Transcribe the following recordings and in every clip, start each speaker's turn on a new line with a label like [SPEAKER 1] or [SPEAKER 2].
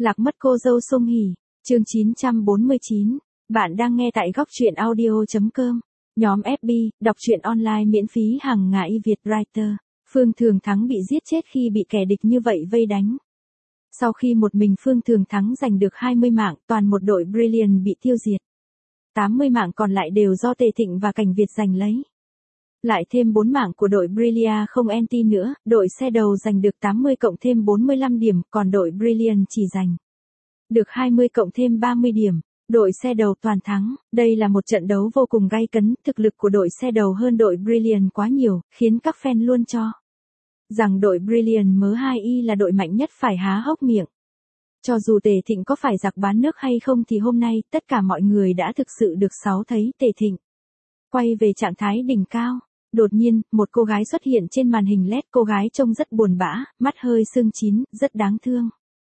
[SPEAKER 1] Lạc mất cô dâu Song Hỷ, chương 949. Bạn đang nghe tại góc truyện audio.com. Nhóm FB, đọc truyện online miễn phí hàng ngày Việt Writer. Phương Thường Thắng bị giết chết khi bị kẻ địch như vậy vây đánh. Sau khi một mình Phương Thường Thắng giành được 20 mạng, toàn một đội Brilliant bị tiêu diệt. 80 mạng còn lại đều do Tề Thịnh và Cảnh Việt giành lấy. Lại thêm 4 mạng của đội Brilliant không anti nữa, đội xe đầu giành được 80 cộng thêm 45 điểm, còn đội Brilliant chỉ giành được 20 cộng thêm 30 điểm. Đội xe đầu toàn thắng. Đây là một trận đấu vô cùng gay cấn, thực lực của đội xe đầu hơn đội Brilliant quá nhiều, khiến các fan luôn cho rằng đội Brilliant mớ 2i là đội mạnh nhất phải há hốc miệng. Cho dù Tề Thịnh có phải giặc bán nước hay không thì hôm nay tất cả mọi người đã thực sự được thấy Tề Thịnh quay về trạng thái đỉnh cao. Đột nhiên, một cô gái xuất hiện trên màn hình LED, cô gái trông rất buồn bã, mắt hơi sưng chín, rất đáng thương.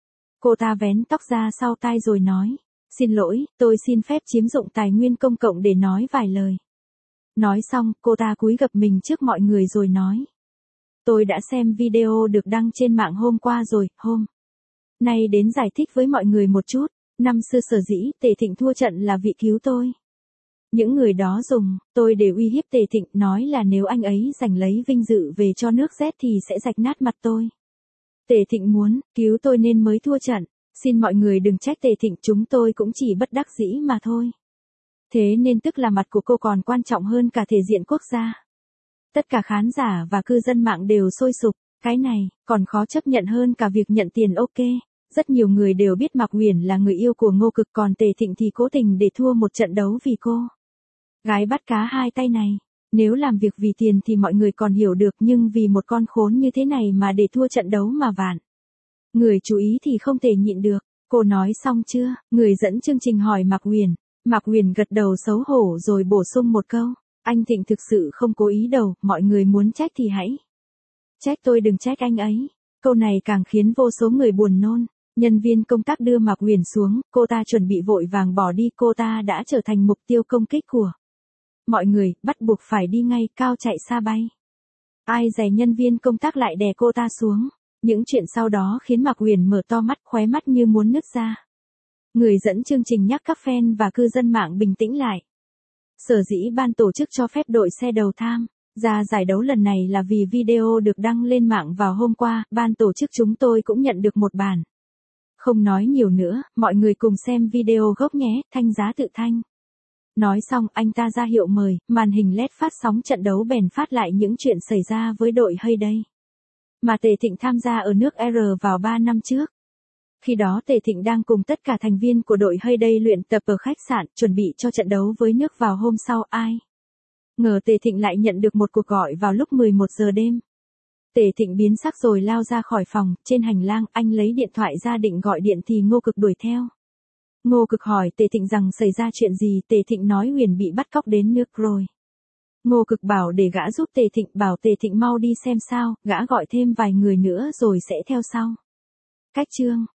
[SPEAKER 1] Cô ta vén tóc ra sau tai rồi nói, xin lỗi, tôi xin phép chiếm dụng tài nguyên công cộng để nói vài lời. Nói xong, cô ta cúi gập mình trước mọi người rồi nói, tôi đã xem video được đăng trên mạng hôm qua rồi, hôm nay đến giải thích với mọi người một chút. Năm xưa sở dĩ Tề Thịnh thua trận là vì cứu tôi. Những người đó dùng tôi để uy hiếp Tề Thịnh, nói là nếu anh ấy giành lấy vinh dự về cho nước Z thì sẽ rạch nát mặt tôi. Tề Thịnh muốn cứu tôi nên mới thua trận. Xin mọi người đừng trách Tề Thịnh, chúng tôi cũng chỉ bất đắc dĩ mà thôi. Thế nên tức là mặt của cô còn quan trọng hơn cả thể diện quốc gia. Tất cả khán giả và cư dân mạng đều sôi sục. Cái này còn khó chấp nhận hơn cả việc nhận tiền. Ok. Rất nhiều người đều biết Mạc Huyền là người yêu của Ngô Cực, còn Tề Thịnh thì cố tình để thua một trận đấu vì cô gái bắt cá hai tay này. Nếu làm việc vì tiền thì mọi người còn hiểu được, nhưng vì một con khốn như thế này mà để thua trận đấu mà vạn người chú ý thì không thể nhịn được. Cô nói xong chưa? Người dẫn chương trình hỏi Mạc Huyền. Mạc Huyền gật đầu xấu hổ rồi bổ sung một câu. Anh Thịnh thực sự không cố ý đâu, mọi người muốn trách thì hãy trách tôi, đừng trách anh ấy. Câu này càng khiến vô số người buồn nôn. Nhân viên công tác đưa Mạc Huyền xuống, cô ta chuẩn bị vội vàng bỏ đi, cô ta đã trở thành mục tiêu công kích của mọi người, bắt buộc phải đi ngay, cao chạy xa bay. Ai dè nhân viên công tác lại đè cô ta xuống. Những chuyện sau đó khiến Mạc Huyền mở to mắt, khóe mắt như muốn nứt ra. Người dẫn chương trình nhắc các fan và cư dân mạng bình tĩnh lại. Sở dĩ ban tổ chức cho phép đội xe đầu tham ra giải đấu lần này là vì video được đăng lên mạng vào hôm qua, ban tổ chức chúng tôi cũng nhận được một bản. Không nói nhiều nữa, mọi người cùng xem video gốc nhé, Thanh Giá tự thanh. Nói xong, anh ta ra hiệu mời, màn hình LED phát sóng trận đấu bèn phát lại những chuyện xảy ra với đội Hayday mà Tề Thịnh tham gia ở nước R vào 3 năm trước. Khi đó Tề Thịnh đang cùng tất cả thành viên của đội Hayday luyện tập ở khách sạn, chuẩn bị cho trận đấu với nước vào hôm sau. Ai ngờ Tề Thịnh lại nhận được một cuộc gọi vào lúc 11 giờ đêm. Tề Thịnh biến sắc rồi lao ra khỏi phòng. Trên hành lang, anh lấy điện thoại ra định gọi điện thì Ngô Cực đuổi theo. Ngô Cực hỏi Tề Thịnh rằng xảy ra chuyện gì. Tề Thịnh nói Huyền bị bắt cóc đến nước rồi. Ngô Cực bảo để gã giúp Tề Thịnh, bảo Tề Thịnh mau đi xem sao, gã gọi thêm vài người nữa rồi sẽ theo sau. Cách chương